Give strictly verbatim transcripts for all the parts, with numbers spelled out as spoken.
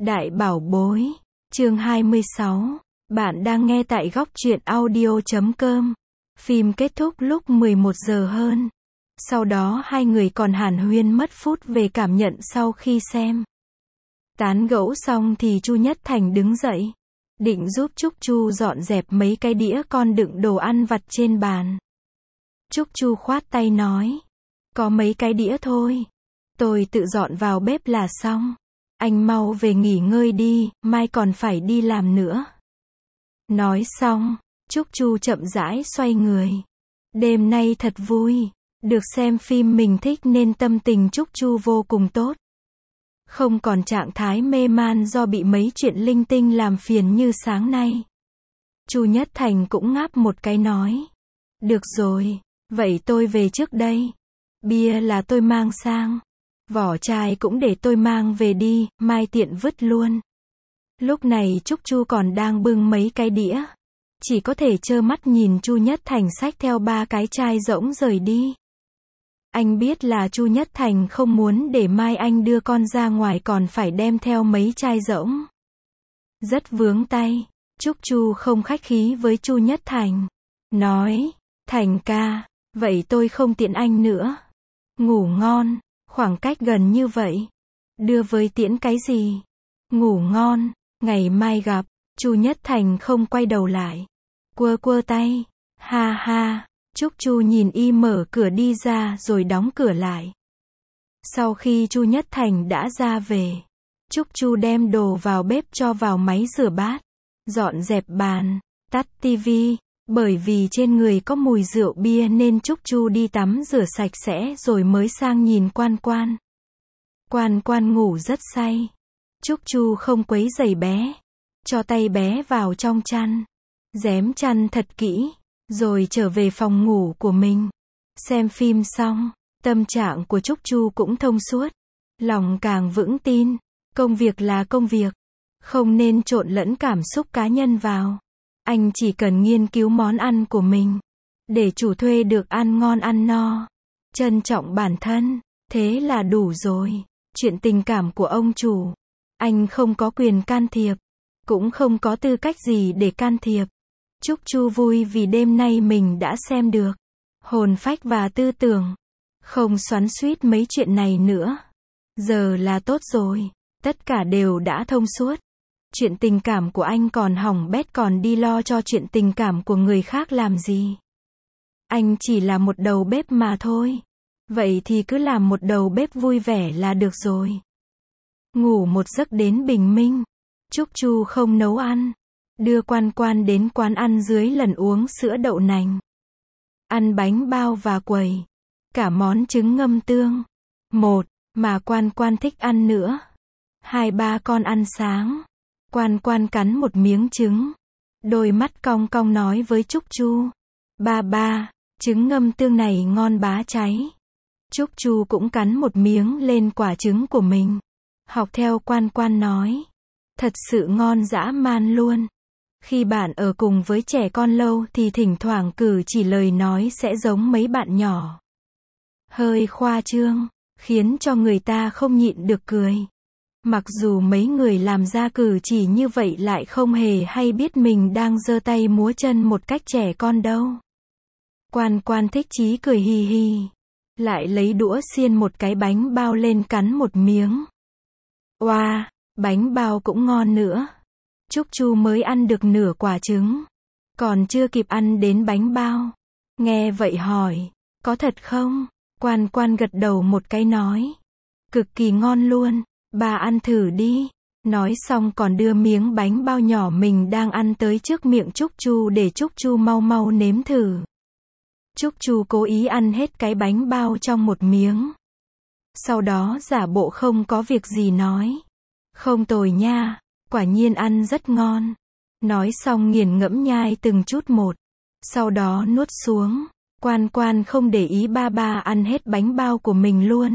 Đại bảo bối, chương hai mươi sáu. Bạn đang nghe tại góc truyện audio chấm com. Phim kết thúc lúc mười một giờ hơn. Sau đó hai người còn hàn huyên mất phút về cảm nhận sau khi xem. Tán gẫu xong thì Chu Nhất Thành đứng dậy, định giúp Trúc Chu dọn dẹp mấy cái đĩa con đựng đồ ăn vặt trên bàn. Trúc Chu khoát tay nói, có mấy cái đĩa thôi, tôi tự dọn vào bếp là xong. Anh mau về nghỉ ngơi đi, mai còn phải đi làm nữa. Nói xong, Trúc Chu chậm rãi xoay người. Đêm nay thật vui, được xem phim mình thích nên tâm tình Trúc Chu vô cùng tốt. Không còn trạng thái mê man do bị mấy chuyện linh tinh làm phiền như sáng nay. Chu Nhất Thành cũng ngáp một cái nói, được rồi, vậy tôi về trước đây. Bia là tôi mang sang. Vỏ chai cũng để tôi mang về đi, mai tiện vứt luôn. Lúc này Trúc Chu còn đang bưng mấy cái đĩa. Chỉ có thể trơ mắt nhìn Chu Nhất Thành xách theo ba cái chai rỗng rời đi. Anh biết là Chu Nhất Thành không muốn để mai anh đưa con ra ngoài còn phải đem theo mấy chai rỗng. Rất vướng tay. Trúc Chu không khách khí với Chu Nhất Thành. Nói, Thành ca, vậy tôi không tiễn anh nữa. Ngủ ngon. Khoảng cách gần như vậy. Đưa với tiễn cái gì? Ngủ ngon, ngày mai gặp. Chu Nhất Thành không quay đầu lại. Quơ quơ tay. Ha ha. Trúc Chu nhìn y mở cửa đi ra rồi đóng cửa lại. Sau khi Chu Nhất Thành đã ra về, Trúc Chu đem đồ vào bếp cho vào máy rửa bát. Dọn dẹp bàn, tắt tivi. Bởi vì trên người có mùi rượu bia nên Trúc Chu đi tắm rửa sạch sẽ rồi mới sang nhìn Quan Quan. Quan Quan ngủ rất say. Trúc Chu không quấy rầy bé. Cho tay bé vào trong chăn. Rém chăn thật kỹ. Rồi trở về phòng ngủ của mình. Xem phim xong, tâm trạng của Trúc Chu cũng thông suốt. Lòng càng vững tin. Công việc là công việc. Không nên trộn lẫn cảm xúc cá nhân vào. Anh chỉ cần nghiên cứu món ăn của mình. Để chủ thuê được ăn ngon ăn no. Trân trọng bản thân. Thế là đủ rồi. Chuyện tình cảm của ông chủ. Anh không có quyền can thiệp. Cũng không có tư cách gì để can thiệp. Trúc Chu vui vì đêm nay mình đã xem được. Hồn phách và tư tưởng. Không xoắn xuýt mấy chuyện này nữa. Giờ là tốt rồi. Tất cả đều đã thông suốt. Chuyện tình cảm của anh còn hỏng bét còn đi lo cho chuyện tình cảm của người khác làm gì. Anh chỉ là một đầu bếp mà thôi. Vậy thì cứ làm một đầu bếp vui vẻ là được rồi. Ngủ một giấc đến bình minh. Trúc Chu không nấu ăn. Đưa Quan Quan đến quán ăn dưới lần uống sữa đậu nành. Ăn bánh bao và quẩy. Cả món trứng ngâm tương. Một, mà Quan Quan thích ăn nữa. Hai ba con ăn sáng. Quan Quan cắn một miếng trứng. Đôi mắt cong cong nói với Trúc Chu. Ba ba, trứng ngâm tương này ngon bá cháy. Trúc Chu cũng cắn một miếng lên quả trứng của mình. Học theo Quan Quan nói. Thật sự ngon dã man luôn. Khi bạn ở cùng với trẻ con lâu thì thỉnh thoảng cử chỉ lời nói sẽ giống mấy bạn nhỏ. Hơi khoa trương, khiến cho người ta không nhịn được cười. Mặc dù mấy người làm ra cử chỉ như vậy lại không hề hay biết mình đang giơ tay múa chân một cách trẻ con đâu. Quan Quan thích chí cười hì hì. Lại lấy đũa xiên một cái bánh bao lên cắn một miếng. Oa, bánh bao cũng ngon nữa. Trúc Chu mới ăn được nửa quả trứng. Còn chưa kịp ăn đến bánh bao. Nghe vậy hỏi, có thật không? Quan Quan gật đầu một cái nói. Cực kỳ ngon luôn. Bà ăn thử đi. Nói xong còn đưa miếng bánh bao nhỏ mình đang ăn tới trước miệng Trúc Chu để Trúc Chu mau mau nếm thử. Trúc Chu cố ý ăn hết cái bánh bao trong một miếng. Sau đó giả bộ không có việc gì nói. Không tồi nha, quả nhiên ăn rất ngon. Nói xong nghiền ngẫm nhai từng chút một. Sau đó nuốt xuống. Quan Quan không để ý ba ba ăn hết bánh bao của mình luôn.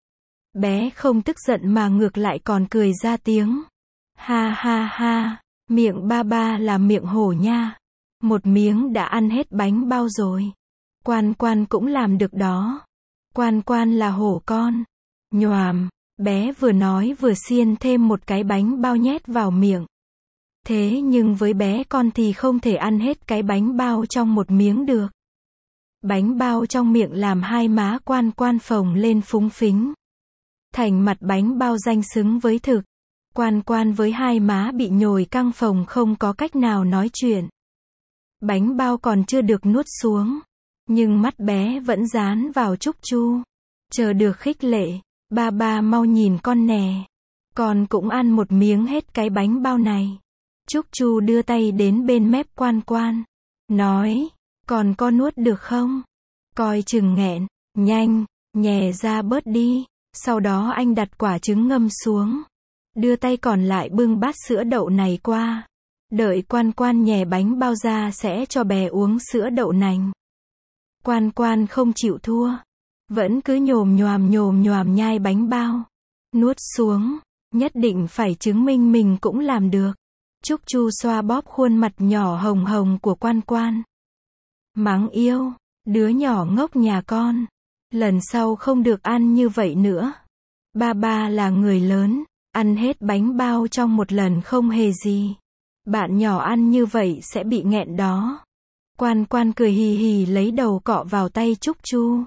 Bé không tức giận mà ngược lại còn cười ra tiếng. Ha ha ha, miệng ba ba là miệng hổ nha. Một miếng đã ăn hết bánh bao rồi. Quan Quan cũng làm được đó. Quan Quan là hổ con. Nhoàm, Bé vừa nói vừa xiên thêm một cái bánh bao nhét vào miệng. Thế nhưng với bé con thì không thể ăn hết cái bánh bao trong một miếng được. Bánh bao trong miệng làm hai má Quan Quan phồng lên phúng phính. Thành mặt bánh bao danh xứng với thực. Quan Quan với hai má bị nhồi căng phồng không có cách nào nói chuyện. Bánh bao còn chưa được nuốt xuống. Nhưng mắt bé vẫn dán vào Trúc Chu. Chờ được khích lệ. Ba ba mau nhìn con nè. Con cũng ăn một miếng hết cái bánh bao này. Trúc Chu đưa tay đến bên mép Quan Quan. Nói. Còn con nuốt được không? Coi chừng nghẹn. Nhanh. Nhè ra bớt đi. Sau đó anh đặt quả trứng ngâm xuống. Đưa tay còn lại bưng bát sữa đậu nành qua. Đợi Quan Quan nhè bánh bao ra sẽ cho bé uống sữa đậu nành. Quan Quan không chịu thua. Vẫn cứ nhồm nhoàm nhồm nhoàm nhai bánh bao. Nuốt xuống. Nhất định phải chứng minh mình cũng làm được. Trúc Chu xoa bóp khuôn mặt nhỏ hồng hồng của Quan Quan. Mắng yêu. Đứa nhỏ ngốc nhà con. Lần sau không được ăn như vậy nữa. Ba ba là người lớn. Ăn hết bánh bao trong một lần không hề gì. Bạn nhỏ ăn như vậy sẽ bị nghẹn đó. Quan Quan cười hì hì lấy đầu cọ vào tay Trúc Chu.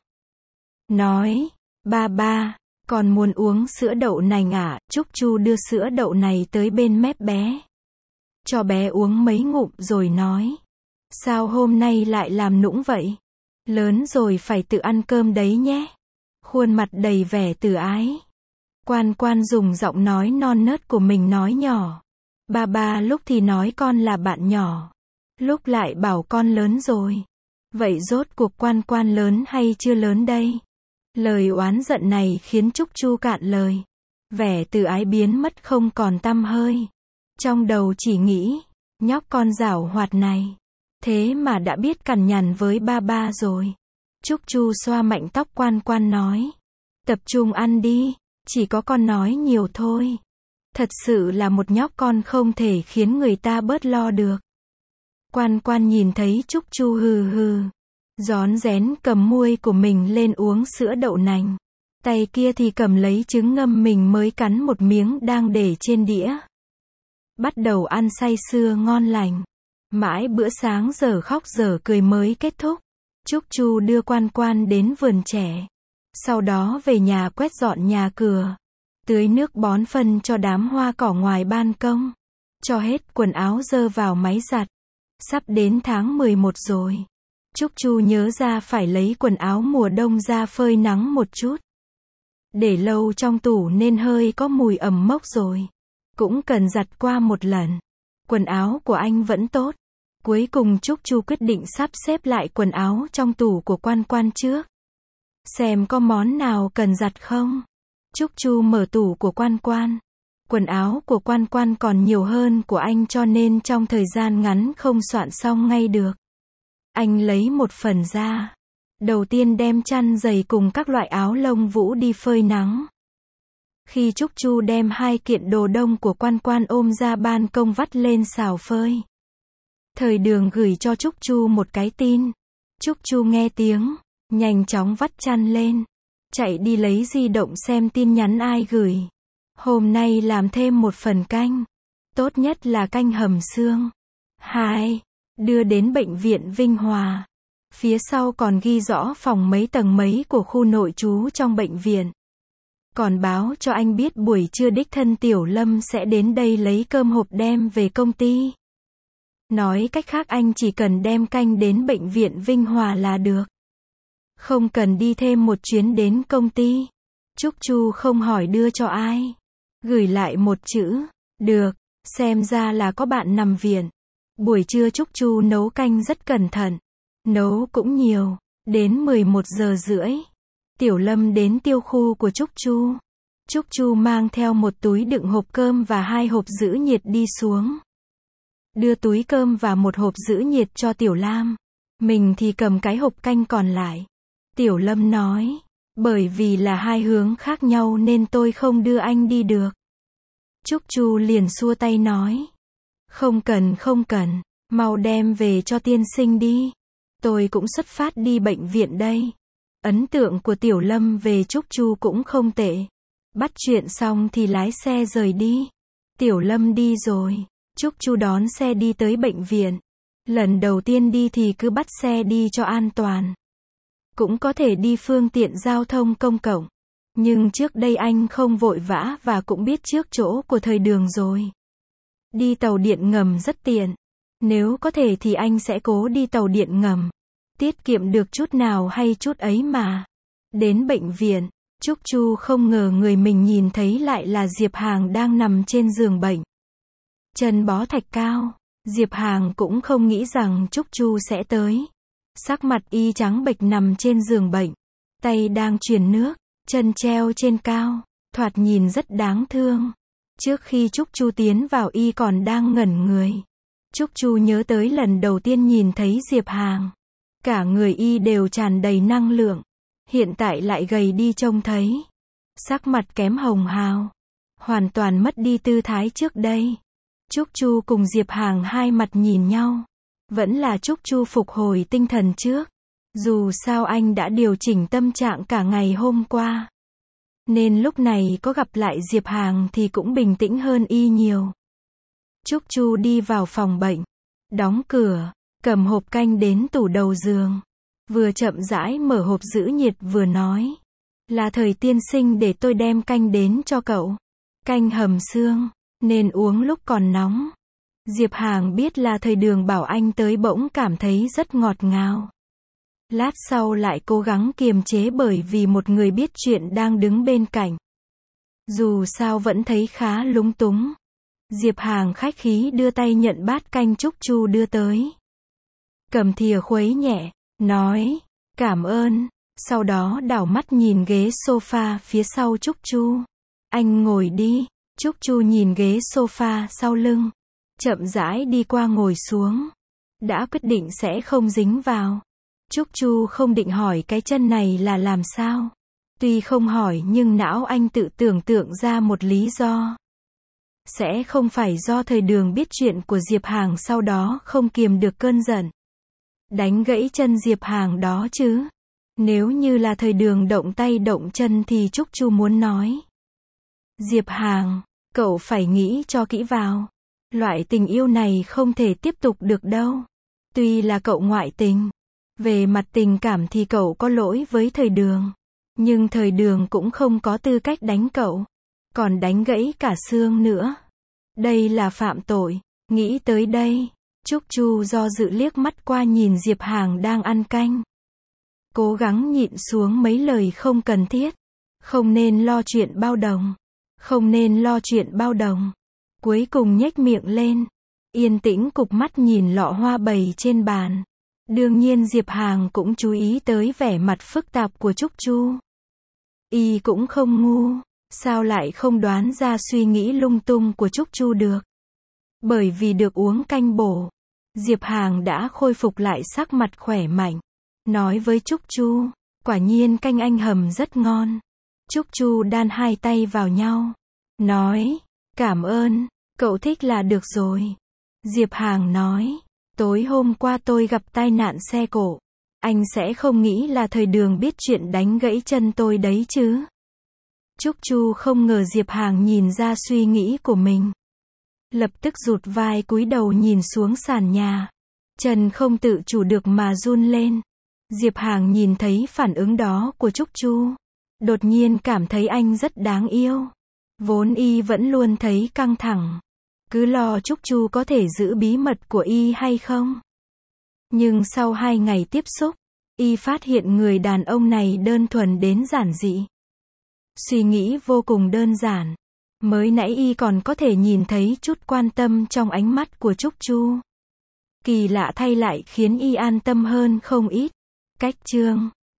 Nói. Ba ba. Còn muốn uống sữa đậu nành à? Trúc Chu đưa sữa đậu này tới bên mép bé. Cho bé uống mấy ngụm rồi nói. Sao hôm nay lại làm nũng vậy? Lớn rồi phải tự ăn cơm đấy nhé. Khuôn mặt đầy vẻ từ ái. Quan Quan dùng giọng nói non nớt của mình nói nhỏ. Ba ba lúc thì nói con là bạn nhỏ. Lúc lại bảo con lớn rồi. Vậy rốt cuộc Quan Quan lớn hay chưa lớn đây? Lời oán giận này khiến Trúc Chu cạn lời. Vẻ từ ái biến mất không còn tăm hơi. Trong đầu chỉ nghĩ. Nhóc con giảo hoạt này. Thế mà đã biết cằn nhằn với ba ba rồi. Trúc Chu xoa mạnh tóc Quan Quan nói. Tập trung ăn đi. Chỉ có con nói nhiều thôi. Thật sự là một nhóc con không thể khiến người ta bớt lo được. Quan Quan nhìn thấy Trúc Chu hừ hừ. Rón rén cầm muôi của mình lên uống sữa đậu nành. Tay kia thì cầm lấy trứng ngâm mình mới cắn một miếng đang để trên đĩa. Bắt đầu ăn say sưa ngon lành. Mãi bữa sáng giờ khóc giờ cười mới kết thúc. Trúc Chu đưa Quan Quan đến vườn trẻ. Sau đó về nhà quét dọn nhà cửa. Tưới nước bón phân cho đám hoa cỏ ngoài ban công. Cho hết quần áo dơ vào máy giặt. Sắp đến tháng mười một rồi. Trúc Chu nhớ ra phải lấy quần áo mùa đông ra phơi nắng một chút. Để lâu trong tủ nên hơi có mùi ẩm mốc rồi. Cũng cần giặt qua một lần. Quần áo của anh vẫn tốt. Cuối cùng Trúc Chu quyết định sắp xếp lại quần áo trong tủ của Quan Quan trước. Xem có món nào cần giặt không. Trúc Chu mở tủ của Quan Quan. Quần áo của Quan Quan còn nhiều hơn của anh cho nên trong thời gian ngắn không soạn xong ngay được. Anh lấy một phần ra. Đầu tiên đem chăn giày cùng các loại áo lông vũ đi phơi nắng. Khi Trúc Chu đem hai kiện đồ đông của Quan Quan ôm ra ban công vắt lên xào phơi. Thời Đường gửi cho Trúc Chu một cái tin. Trúc Chu nghe tiếng, nhanh chóng vắt chăn lên. Chạy đi lấy di động xem tin nhắn ai gửi. Hôm nay làm thêm một phần canh. Tốt nhất là canh hầm xương. Hai. Đưa đến bệnh viện Vinh Hòa. Phía sau còn ghi rõ phòng mấy tầng mấy của khu nội trú trong bệnh viện. Còn báo cho anh biết buổi trưa đích thân Tiểu Lâm sẽ đến đây lấy cơm hộp đem về công ty. Nói cách khác anh chỉ cần đem canh đến bệnh viện Vinh Hòa là được. Không cần đi thêm một chuyến đến công ty. Trúc Chu không hỏi đưa cho ai. Gửi lại một chữ. Được. Xem ra là có bạn nằm viện. Buổi trưa Trúc Chu nấu canh rất cẩn thận. Nấu cũng nhiều. Đến mười một giờ rưỡi. Tiểu Lâm đến tiêu khu của Trúc Chu. Trúc Chu mang theo một túi đựng hộp cơm và hai hộp giữ nhiệt đi xuống. Đưa túi cơm và một hộp giữ nhiệt cho Tiểu Lam. Mình thì cầm cái hộp canh còn lại. Tiểu Lâm nói. Bởi vì là hai hướng khác nhau nên tôi không đưa anh đi được. Trúc Chu liền xua tay nói. Không cần không cần. Mau đem về cho tiên sinh đi. Tôi cũng xuất phát đi bệnh viện đây. Ấn tượng của Tiểu Lâm về Trúc Chu cũng không tệ. Bắt chuyện xong thì lái xe rời đi. Tiểu Lâm đi rồi. Trúc Chu đón xe đi tới bệnh viện. Lần đầu tiên đi thì cứ bắt xe đi cho an toàn. Cũng có thể đi phương tiện giao thông công cộng. Nhưng trước đây anh không vội vã và cũng biết trước chỗ của thời Đường rồi. Đi tàu điện ngầm rất tiện. Nếu có thể thì anh sẽ cố đi tàu điện ngầm. Tiết kiệm được chút nào hay chút ấy mà. Đến bệnh viện, Trúc Chu không ngờ người mình nhìn thấy lại là Diệp Hàng đang nằm trên giường bệnh. Chân bó thạch cao. Diệp Hàng cũng không nghĩ rằng Trúc Chu sẽ tới. Sắc mặt y trắng bệch nằm trên giường bệnh. Tay đang truyền nước, chân treo trên cao. Thoạt nhìn rất đáng thương. Trước khi Trúc Chu tiến vào y còn đang ngẩn người. Trúc Chu nhớ tới lần đầu tiên nhìn thấy Diệp Hàng. Cả người y đều tràn đầy năng lượng. Hiện tại lại gầy đi trông thấy. Sắc mặt kém hồng hào. Hoàn toàn mất đi tư thái trước đây. Trúc Chu cùng Diệp Hàng hai mặt nhìn nhau. Vẫn là Trúc Chu phục hồi tinh thần trước. Dù sao anh đã điều chỉnh tâm trạng cả ngày hôm qua. Nên lúc này có gặp lại Diệp Hàng thì cũng bình tĩnh hơn y nhiều. Trúc Chu đi vào phòng bệnh. Đóng cửa. Cầm hộp canh đến tủ đầu giường. Vừa chậm rãi mở hộp giữ nhiệt vừa nói. Là Thời tiên sinh để tôi đem canh đến cho cậu. Canh hầm xương. Nên uống lúc còn nóng. Diệp Hàng biết là Thời Đường bảo anh tới bỗng cảm thấy rất ngọt ngào. Lát sau lại cố gắng kiềm chế bởi vì một người biết chuyện đang đứng bên cạnh. Dù sao vẫn thấy khá lúng túng. Diệp Hàng khách khí đưa tay nhận bát canh Trúc Chu đưa tới. Cầm thìa khuấy nhẹ, nói, cảm ơn, sau đó đảo mắt nhìn ghế sofa phía sau Trúc Chu. Anh ngồi đi. Trúc Chu nhìn ghế sofa sau lưng. Chậm rãi đi qua ngồi xuống. Đã quyết định sẽ không dính vào. Trúc Chu không định hỏi cái chân này là làm sao. Tuy không hỏi nhưng não anh tự tưởng tượng ra một lý do. Sẽ không phải do Thời Đường biết chuyện của Diệp Hàng sau đó không kiềm được cơn giận. Đánh gãy chân Diệp Hàng đó chứ. Nếu như là Thời Đường động tay động chân thì Trúc Chu muốn nói. Diệp Hàng, cậu phải nghĩ cho kỹ vào. Loại tình yêu này không thể tiếp tục được đâu. Tuy là cậu ngoại tình. Về mặt tình cảm thì cậu có lỗi với Thời Đường. Nhưng Thời Đường cũng không có tư cách đánh cậu. Còn đánh gãy cả xương nữa. Đây là phạm tội. Nghĩ tới đây. Trúc Chu do dự liếc mắt qua nhìn Diệp Hàng đang ăn canh. Cố gắng nhịn xuống mấy lời không cần thiết. Không nên lo chuyện bao đồng. Không nên lo chuyện bao đồng. Cuối cùng nhếch miệng lên. Yên tĩnh cụp mắt nhìn lọ hoa bày trên bàn. Đương nhiên Diệp Hàng cũng chú ý tới vẻ mặt phức tạp của Trúc Chu. Y cũng không ngu. Sao lại không đoán ra suy nghĩ lung tung của Trúc Chu được. Bởi vì được uống canh bổ. Diệp Hàng đã khôi phục lại sắc mặt khỏe mạnh. Nói với Trúc Chu. Quả nhiên canh anh hầm rất ngon. Trúc Chu đan hai tay vào nhau. Nói. Cảm ơn. Cậu thích là được rồi. Diệp Hàng nói. Tối hôm qua tôi gặp tai nạn xe cộ. Anh sẽ không nghĩ là Thời Đường biết chuyện đánh gãy chân tôi đấy chứ. Trúc Chu không ngờ Diệp Hàng nhìn ra suy nghĩ của mình. Lập tức rụt vai cúi đầu nhìn xuống sàn nhà. Chân không tự chủ được mà run lên. Diệp Hàng nhìn thấy phản ứng đó của Trúc Chu. Đột nhiên cảm thấy anh rất đáng yêu. Vốn y vẫn luôn thấy căng thẳng. Cứ lo Trúc Chu có thể giữ bí mật của y hay không. Nhưng sau hai ngày tiếp xúc, y phát hiện người đàn ông này đơn thuần đến giản dị. Suy nghĩ vô cùng đơn giản. Mới nãy y còn có thể nhìn thấy chút quan tâm trong ánh mắt của Trúc Chu. Kỳ lạ thay lại khiến y an tâm hơn không ít. Cách chương